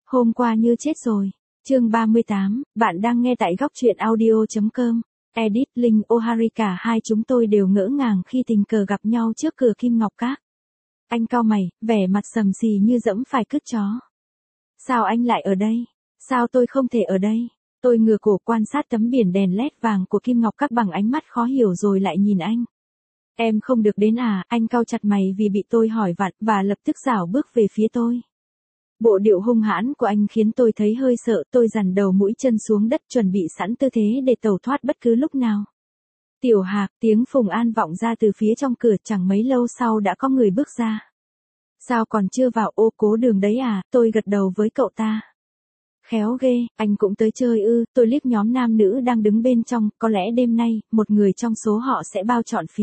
Hôm qua như chết rồi. Chương 38, bạn đang nghe tại góc truyện audio.com. Edit Linh O'Hari, cả hai chúng tôi đều ngỡ ngàng khi tình cờ gặp nhau trước cửa Kim Ngọc Các. Anh cau mày, vẻ mặt sầm sì như dẫm phải cứt chó. Sao anh lại ở đây? Sao tôi không thể ở đây? Tôi ngửa cổ quan sát tấm biển đèn led vàng của Kim Ngọc Các bằng ánh mắt khó hiểu rồi lại nhìn anh. Em không được đến à? Anh cau chặt mày vì bị tôi hỏi vặn và lập tức rảo bước về phía tôi. Bộ điệu hung hãn của anh khiến tôi thấy hơi sợ, tôi dằn đầu mũi chân xuống đất chuẩn bị sẵn tư thế để tẩu thoát bất cứ lúc nào. Tiểu Hạc, tiếng Phùng An vọng ra từ phía trong cửa, chẳng mấy lâu sau đã có người bước ra. Sao còn chưa vào? Ô, Cố Đường đấy à? Tôi gật đầu với cậu ta. Khéo ghê, anh cũng tới chơi ư? Tôi liếc nhóm nam nữ đang đứng bên trong, có lẽ đêm nay, một người trong số họ sẽ bao trọn phí.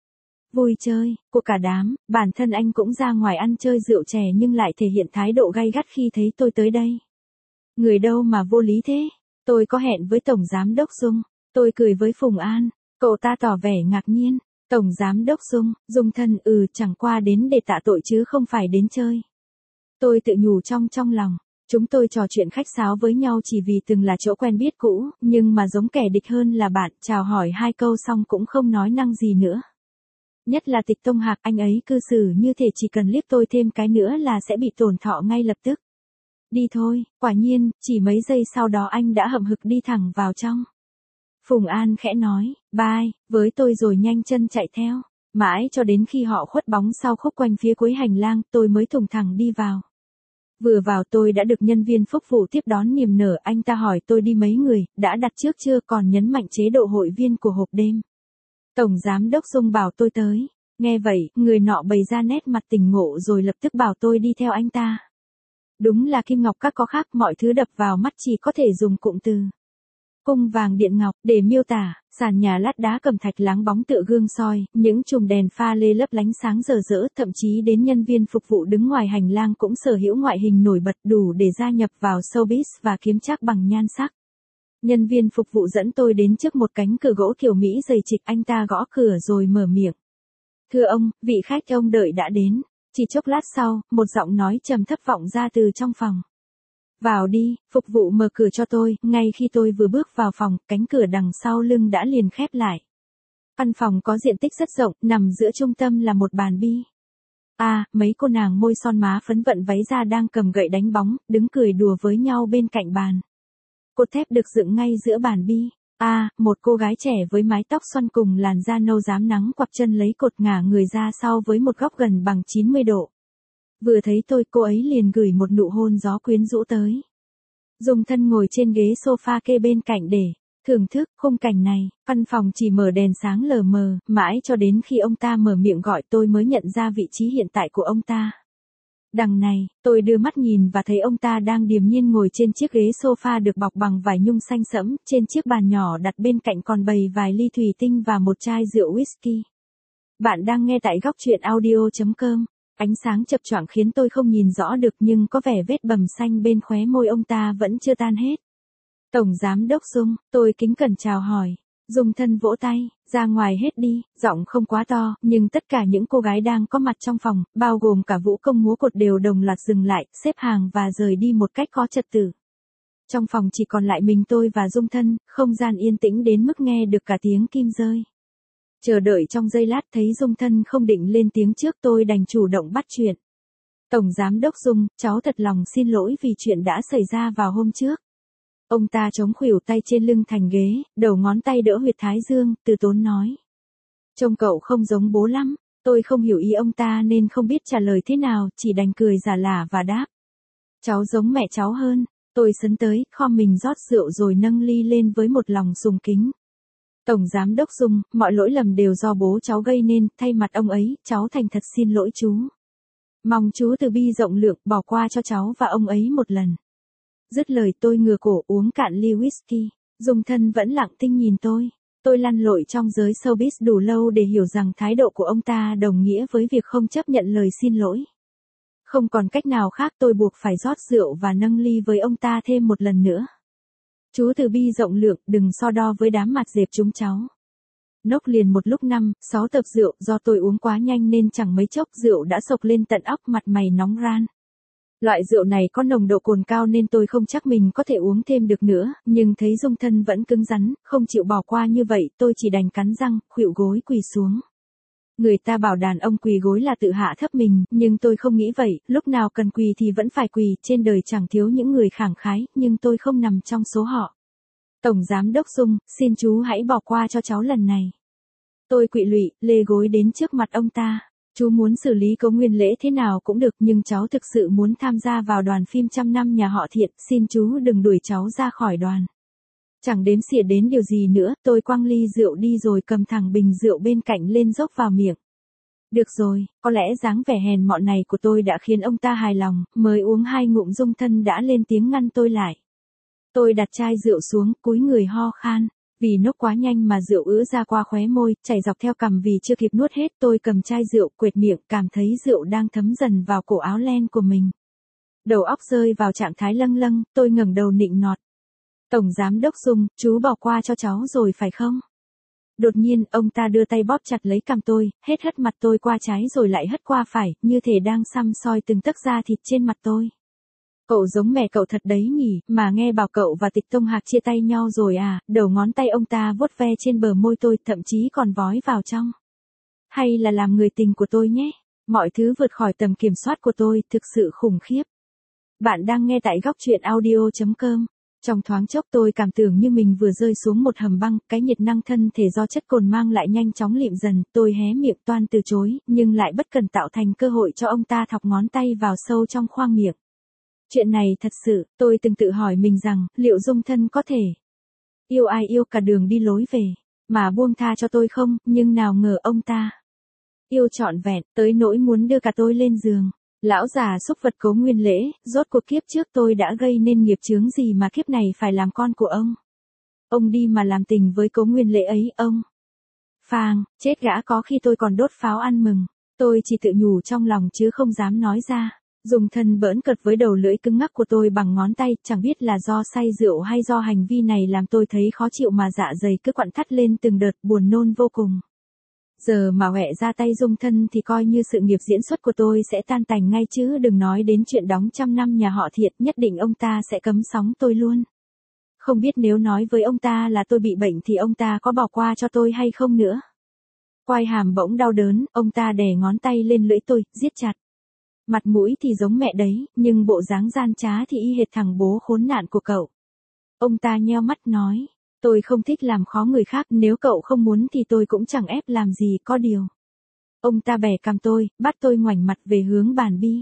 Vui chơi, của cả đám, bản thân anh cũng ra ngoài ăn chơi rượu chè nhưng lại thể hiện thái độ gay gắt khi thấy tôi tới đây. Người đâu mà vô lý thế? Tôi có hẹn với Tổng Giám Đốc Dung. Tôi cười với Phùng An, cậu ta tỏ vẻ ngạc nhiên. Tổng Giám Đốc Dung, Dung thân, chẳng qua đến để tạ tội chứ không phải đến chơi. Tôi tự nhủ trong lòng. Chúng tôi trò chuyện khách sáo với nhau chỉ vì từng là chỗ quen biết cũ, nhưng mà giống kẻ địch hơn là bạn, chào hỏi hai câu xong cũng không nói năng gì nữa. Nhất là Tịch Tông Hạc, anh ấy cư xử như thể chỉ cần liếc tôi thêm cái nữa là sẽ bị tổn thọ ngay lập tức. Đi thôi, quả nhiên, chỉ mấy giây sau đó anh đã hậm hực đi thẳng vào trong. Phùng An khẽ nói, bye, với tôi rồi nhanh chân chạy theo. Mãi cho đến khi họ khuất bóng sau khúc quanh phía cuối hành lang, tôi mới thùng thẳng đi vào. Vừa vào tôi đã được nhân viên phục vụ tiếp đón niềm nở, anh ta hỏi tôi đi mấy người, đã đặt trước chưa, còn nhấn mạnh chế độ hội viên của hộp đêm. Tổng Giám Đốc Dung bảo tôi tới. Nghe vậy, người nọ bày ra nét mặt tỉnh ngộ rồi lập tức bảo tôi đi theo anh ta. Đúng là Kim Ngọc Các có khác, mọi thứ đập vào mắt chỉ có thể dùng cụm từ cung vàng điện ngọc để miêu tả. Sàn nhà lát đá cẩm thạch láng bóng tựa gương soi, những chùm đèn pha lê lấp lánh sáng rờ rỡ, thậm chí đến nhân viên phục vụ đứng ngoài hành lang cũng sở hữu ngoại hình nổi bật đủ để gia nhập vào showbiz và kiếm trác bằng nhan sắc. Nhân viên phục vụ dẫn tôi đến trước một cánh cửa gỗ kiểu Mỹ dày trịch, anh ta gõ cửa rồi mở miệng. Thưa ông, vị khách ông đợi đã đến. Chỉ chốc lát sau, một giọng nói trầm thấp vọng ra từ trong phòng. Vào đi, phục vụ mở cửa cho tôi. Ngay khi tôi vừa bước vào phòng, cánh cửa đằng sau lưng đã liền khép lại. Căn phòng có diện tích rất rộng, nằm giữa trung tâm là một bàn bi. Mấy cô nàng môi son má phấn vận váy da đang cầm gậy đánh bóng, đứng cười đùa với nhau bên cạnh bàn. Cột thép được dựng ngay giữa bàn bi. Một cô gái trẻ với mái tóc xoăn cùng làn da nâu rám nắng quặp chân lấy cột ngả người ra sau với một góc gần bằng 90 độ. Vừa thấy tôi, cô ấy liền gửi một nụ hôn gió quyến rũ tới. Dung thân ngồi trên ghế sofa kê bên cạnh để thưởng thức khung cảnh này. Căn phòng chỉ mở đèn sáng lờ mờ, mãi cho đến khi ông ta mở miệng gọi tôi mới nhận ra vị trí hiện tại của ông ta. Đằng này, tôi đưa mắt nhìn và thấy ông ta đang điềm nhiên ngồi trên chiếc ghế sofa được bọc bằng vải nhung xanh sẫm, trên chiếc bàn nhỏ đặt bên cạnh còn bày vài ly thủy tinh và một chai rượu whisky. Bạn đang nghe tại góc truyện audio.com. Ánh sáng chập choạng khiến tôi không nhìn rõ được nhưng có vẻ vết bầm xanh bên khóe môi ông ta vẫn chưa tan hết. Tổng Giám Đốc Dung, tôi kính cẩn chào hỏi. Dung thân vỗ tay, ra ngoài hết đi, giọng không quá to, nhưng tất cả những cô gái đang có mặt trong phòng, bao gồm cả vũ công múa cột đều đồng loạt dừng lại, xếp hàng và rời đi một cách có trật tự. Trong phòng chỉ còn lại mình tôi và Dung thân, không gian yên tĩnh đến mức nghe được cả tiếng kim rơi. Chờ đợi trong giây lát thấy Dung thân không định lên tiếng trước, tôi đành chủ động bắt chuyện. Tổng Giám Đốc Dung, cháu thật lòng xin lỗi vì chuyện đã xảy ra vào hôm trước. Ông ta chống khuỷu tay trên lưng thành ghế, đầu ngón tay đỡ huyệt thái dương, từ tốn nói. Trông cậu không giống bố lắm. Tôi không hiểu ý ông ta nên không biết trả lời thế nào, chỉ đành cười giả lả và đáp. Cháu giống mẹ cháu hơn. Tôi sấn tới, khom mình rót rượu rồi nâng ly lên với một lòng sùng kính. Tổng Giám Đốc Dung, mọi lỗi lầm đều do bố cháu gây nên, thay mặt ông ấy, cháu thành thật xin lỗi chú. Mong chú từ bi rộng lượng, bỏ qua cho cháu và ông ấy một lần. Dứt lời tôi ngửa cổ uống cạn ly whisky. Dung thân vẫn lặng thinh nhìn tôi. Tôi lăn lội trong giới showbiz đủ lâu để hiểu rằng thái độ của ông ta đồng nghĩa với việc không chấp nhận lời xin lỗi. Không còn cách nào khác, tôi buộc phải rót rượu và nâng ly với ông ta thêm một lần nữa. Chú từ bi rộng lượng, đừng so đo với đám mặt dẹp chúng cháu. Nốc liền một lúc 5-6 tập rượu, do tôi uống quá nhanh nên chẳng mấy chốc rượu đã sộc lên tận óc, mặt mày nóng ran. Loại rượu này có nồng độ cồn cao nên tôi không chắc mình có thể uống thêm được nữa, nhưng thấy Dung Thân vẫn cứng rắn, không chịu bỏ qua như vậy, tôi chỉ đành cắn răng, khuỵu gối quỳ xuống. Người ta bảo đàn ông quỳ gối là tự hạ thấp mình, nhưng tôi không nghĩ vậy, lúc nào cần quỳ thì vẫn phải quỳ, trên đời chẳng thiếu những người khẳng khái, nhưng tôi không nằm trong số họ. Tổng Giám đốc Dung, xin chú hãy bỏ qua cho cháu lần này. Tôi quỵ lụy, lê gối đến trước mặt ông ta. Chú muốn xử lý Cố Nguyên Lễ thế nào cũng được, nhưng cháu thực sự muốn tham gia vào đoàn phim trăm năm nhà họ Thiện, xin chú đừng đuổi cháu ra khỏi đoàn. Chẳng đếm xỉa đến điều gì nữa, tôi quăng ly rượu đi rồi cầm thẳng bình rượu bên cạnh lên dốc vào miệng. Được rồi, có lẽ dáng vẻ hèn mọn này của tôi đã khiến ông ta hài lòng, mới uống 2 ngụm Dung Thân đã lên tiếng ngăn tôi lại. Tôi đặt chai rượu xuống, cúi người ho khan. Vì nốc quá nhanh mà rượu ứa ra qua khóe môi, chảy dọc theo cằm vì chưa kịp nuốt hết, tôi cầm chai rượu quệt miệng, cảm thấy rượu đang thấm dần vào cổ áo len của mình. Đầu óc rơi vào trạng thái lâng lâng, tôi ngẩng đầu nịnh nọt. Tổng Giám đốc Dung, chú bỏ qua cho cháu rồi phải không? Đột nhiên, ông ta đưa tay bóp chặt lấy cằm tôi, hết hất mặt tôi qua trái rồi lại hất qua phải, như thể đang săm soi từng tấc da thịt trên mặt tôi. Cậu giống mẹ cậu thật đấy nhỉ, mà nghe bảo cậu và Tịch Tông Hạc chia tay nhau rồi à, đầu ngón tay ông ta vuốt ve trên bờ môi tôi, thậm chí còn vói vào trong. Hay là làm người tình của tôi nhé, mọi thứ vượt khỏi tầm kiểm soát của tôi, thực sự khủng khiếp. Bạn đang nghe tại góc truyện audio.com. Trong thoáng chốc tôi cảm tưởng như mình vừa rơi xuống một hầm băng, cái nhiệt năng thân thể do chất cồn mang lại nhanh chóng lịm dần, tôi hé miệng toan từ chối, nhưng lại bất cần tạo thành cơ hội cho ông ta thọc ngón tay vào sâu trong khoang miệng. Chuyện này thật sự, tôi từng tự hỏi mình rằng, liệu Dung Thân có thể yêu ai yêu cả đường đi lối về, mà buông tha cho tôi không, nhưng nào ngờ ông ta yêu trọn vẹn, tới nỗi muốn đưa cả tôi lên giường. Lão già xúc vật Cố Nguyên Lễ, rốt cuộc kiếp trước tôi đã gây nên nghiệp chướng gì mà kiếp này phải làm con của ông. Ông đi mà làm tình với Cố Nguyên Lễ ấy, ông. Phang, chết gã, có khi tôi còn đốt pháo ăn mừng. Tôi chỉ tự nhủ trong lòng chứ không dám nói ra. Dung Thân bỡn cợt với đầu lưỡi cứng ngắc của tôi bằng ngón tay, chẳng biết là do say rượu hay do hành vi này làm tôi thấy khó chịu mà dạ dày cứ quặn thắt lên từng đợt, buồn nôn vô cùng. Giờ mà huệ ra tay Dung Thân thì coi như sự nghiệp diễn xuất của tôi sẽ tan tành ngay chứ đừng nói đến chuyện đóng trăm năm nhà họ Thiện, nhất định ông ta sẽ cấm sóng tôi luôn. Không biết nếu nói với ông ta là tôi bị bệnh thì ông ta có bỏ qua cho tôi hay không nữa. Quai hàm bỗng đau đớn, ông ta đè ngón tay lên lưỡi tôi, siết chặt. Mặt mũi thì giống mẹ đấy, nhưng bộ dáng gian trá thì y hệt thằng bố khốn nạn của cậu. Ông ta nheo mắt nói, tôi không thích làm khó người khác, nếu cậu không muốn thì tôi cũng chẳng ép làm gì, có điều. Ông ta bẻ cằm tôi, bắt tôi ngoảnh mặt về hướng bàn bi.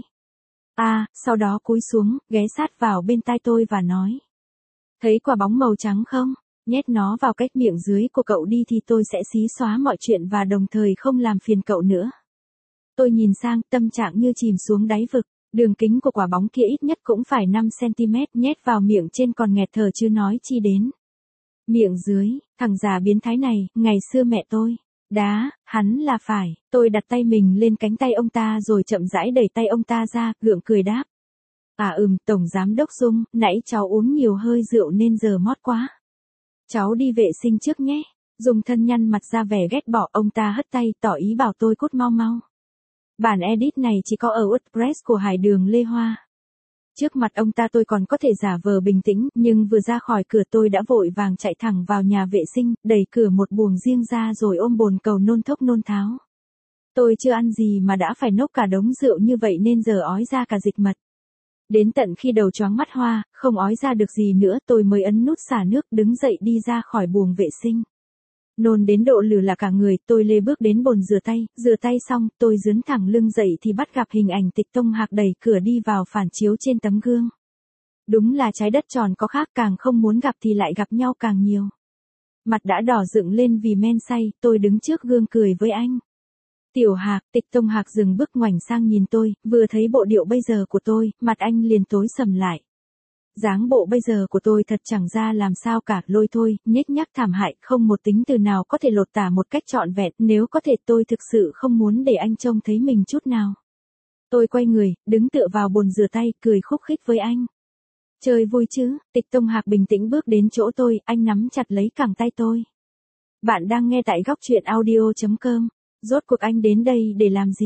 Sau đó cúi xuống, ghé sát vào bên tai tôi và nói. Thấy quả bóng màu trắng không? Nhét nó vào cách miệng dưới của cậu đi thì tôi sẽ xí xóa mọi chuyện và đồng thời không làm phiền cậu nữa. Tôi nhìn sang, tâm trạng như chìm xuống đáy vực. Đường kính của quả bóng kia ít nhất cũng phải 5cm, nhét vào miệng trên còn nghẹt thở chứ nói chi đến miệng dưới. Thằng già biến thái này, ngày xưa mẹ tôi đá hắn là phải. Tôi đặt tay mình lên cánh tay ông ta rồi chậm rãi đẩy tay ông ta ra, gượng cười đáp. Tổng Giám đốc Dung, nãy cháu uống nhiều hơi rượu nên giờ mót quá. Cháu đi vệ sinh trước nhé. Dung Thân nhăn mặt ra vẻ ghét bỏ, ông ta hất tay tỏ ý bảo tôi cút mau mau. Bản edit này chỉ có ở WordPress của Hải Đường Lê Hoa. Trước mặt ông ta tôi còn có thể giả vờ bình tĩnh, nhưng vừa ra khỏi cửa tôi đã vội vàng chạy thẳng vào nhà vệ sinh, đẩy cửa một buồng riêng ra rồi ôm bồn cầu nôn thốc nôn tháo. Tôi chưa ăn gì mà đã phải nốc cả đống rượu như vậy nên giờ ói ra cả dịch mật. Đến tận khi đầu choáng mắt hoa, không ói ra được gì nữa tôi mới ấn nút xả nước đứng dậy đi ra khỏi buồng vệ sinh. Nôn đến độ lử là cả người, tôi lê bước đến bồn rửa tay xong, tôi dướn thẳng lưng dậy thì bắt gặp hình ảnh Tịch Tông Hạc đẩy cửa đi vào phản chiếu trên tấm gương. Đúng là trái đất tròn có khác, càng không muốn gặp thì lại gặp nhau càng nhiều. Mặt đã đỏ dựng lên vì men say, tôi đứng trước gương cười với anh. Tiểu Hạc, Tịch Tông Hạc dừng bước ngoảnh sang nhìn tôi, vừa thấy bộ điệu bây giờ của tôi, mặt anh liền tối sầm lại. Dáng bộ bây giờ của tôi thật chẳng ra làm sao cả, lôi thôi, nhếch nhác thảm hại, không một tính từ nào có thể lột tả một cách trọn vẹn, nếu có thể tôi thực sự không muốn để anh trông thấy mình chút nào. Tôi quay người, đứng tựa vào bồn rửa tay, cười khúc khích với anh. Chơi vui chứ? Tịch Tông Hạc bình tĩnh bước đến chỗ tôi, anh nắm chặt lấy cẳng tay tôi. Bạn đang nghe tại góc truyện audio.com. Rốt cuộc anh đến đây để làm gì?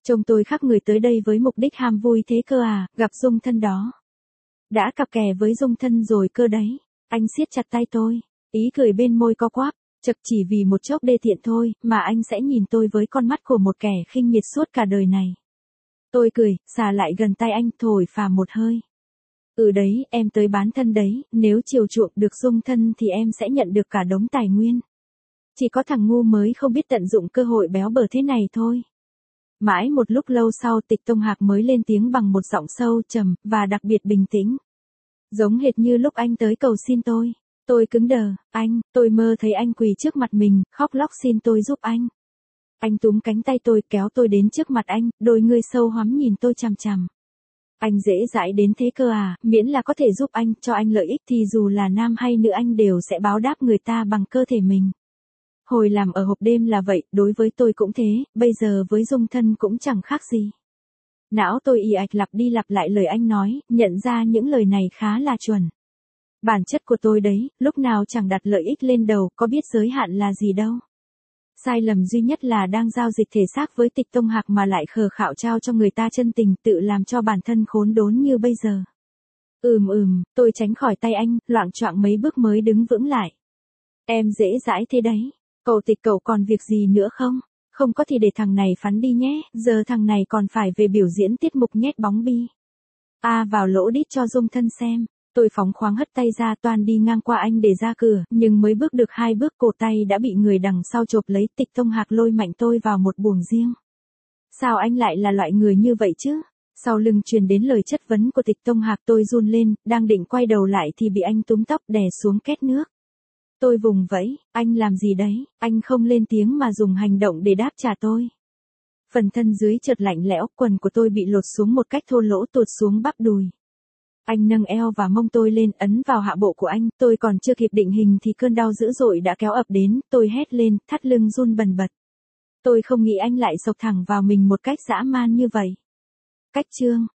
Trông tôi khác người tới đây với mục đích ham vui thế cơ à, gặp Dung Thân đó. Đã cặp kè với Dung Thân rồi cơ đấy. Anh siết chặt tay tôi, ý cười bên môi co quắp, chật chỉ vì một chốc đê tiện thôi, mà anh sẽ nhìn tôi với con mắt của một kẻ khinh miệt suốt cả đời này. Tôi cười, xà lại gần tay anh, thổi phào một hơi. Ừ đấy, em tới bán thân đấy, nếu chiều chuộng được Dung Thân thì em sẽ nhận được cả đống tài nguyên. Chỉ có thằng ngu mới không biết tận dụng cơ hội béo bở thế này thôi. Mãi một lúc lâu sau Tịch Tông Hạc mới lên tiếng bằng một giọng sâu trầm, và đặc biệt bình tĩnh. Giống hệt như lúc anh tới cầu xin tôi. Tôi cứng đờ, anh, tôi mơ thấy anh quỳ trước mặt mình, khóc lóc xin tôi giúp anh. Anh túm cánh tay tôi kéo tôi đến trước mặt anh, đôi ngươi sâu hoắm nhìn tôi chằm chằm. Anh dễ dãi đến thế cơ à, miễn là có thể giúp anh, cho anh lợi ích thì dù là nam hay nữ anh đều sẽ báo đáp người ta bằng cơ thể mình. Hồi làm ở hộp đêm là vậy, đối với tôi cũng thế, bây giờ với Dung Thân cũng chẳng khác gì. Não tôi ì ạch lặp đi lặp lại lời anh nói, nhận ra những lời này khá là chuẩn. Bản chất của tôi đấy, lúc nào chẳng đặt lợi ích lên đầu, có biết giới hạn là gì đâu. Sai lầm duy nhất là đang giao dịch thể xác với Tịch Tông Hạc mà lại khờ khạo trao cho người ta chân tình, tự làm cho bản thân khốn đốn như bây giờ. Tôi tránh khỏi tay anh, loạng choạng mấy bước mới đứng vững lại. Em dễ dãi thế đấy. Cậu Tịch cậu còn việc gì nữa không? Không có thì để thằng này phắn đi nhé, giờ thằng này còn phải về biểu diễn tiết mục nhét bóng bi. Vào lỗ đít cho Dung Thân xem. Tôi phóng khoáng hất tay ra toan đi ngang qua anh để ra cửa, nhưng mới bước được 2 bước cổ tay đã bị người đằng sau chộp lấy. Tịch Tông Hạc lôi mạnh tôi vào một buồng riêng. Sao anh lại là loại người như vậy chứ? Sau lưng truyền đến lời chất vấn của Tịch Tông Hạc, tôi run lên, đang định quay đầu lại thì bị anh túm tóc đè xuống két nước. Tôi vùng vẫy, anh làm gì đấy? Anh không lên tiếng mà dùng hành động để đáp trả tôi. Phần thân dưới chợt lạnh lẽo, quần của tôi bị lột xuống một cách thô lỗ tuột xuống bắp đùi. Anh nâng eo và mông tôi lên, ấn vào hạ bộ của anh, tôi còn chưa kịp định hình thì cơn đau dữ dội đã kéo ập đến, tôi hét lên, thắt lưng run bần bật. Tôi không nghĩ anh lại xộc thẳng vào mình một cách dã man như vậy. Cách chương